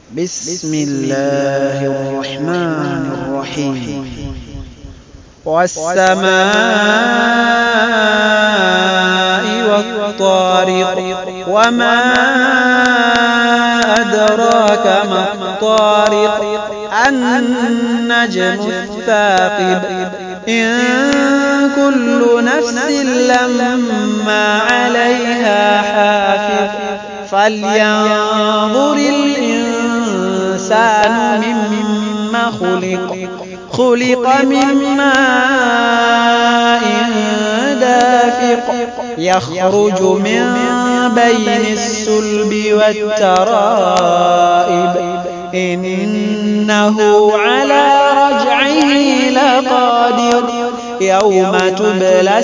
بسم الله الرحمن الرحيم والسماء والطارق وما أدراك ما الطارق النجم الثاقب إن كل نفس لما عليها حافظ فلينظر الإنسان مما خلق من ماء دافق يخرج من بين الصلب والترائب إنه على رجعه لقادر يوم تبلى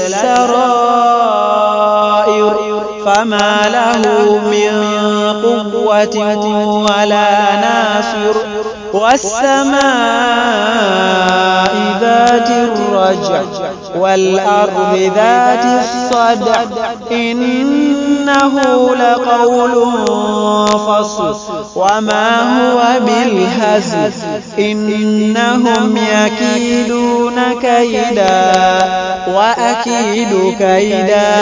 السرائر فما له من قوة ولا ناصر والسماء ذات الرجع والأرض ذات الصدع إنه لقول فصل وما هو بالهزل إنهم يكيدون كيدا وأكيد كيدا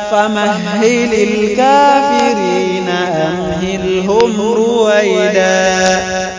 فمهل الكافرين أمهلهم رويدا.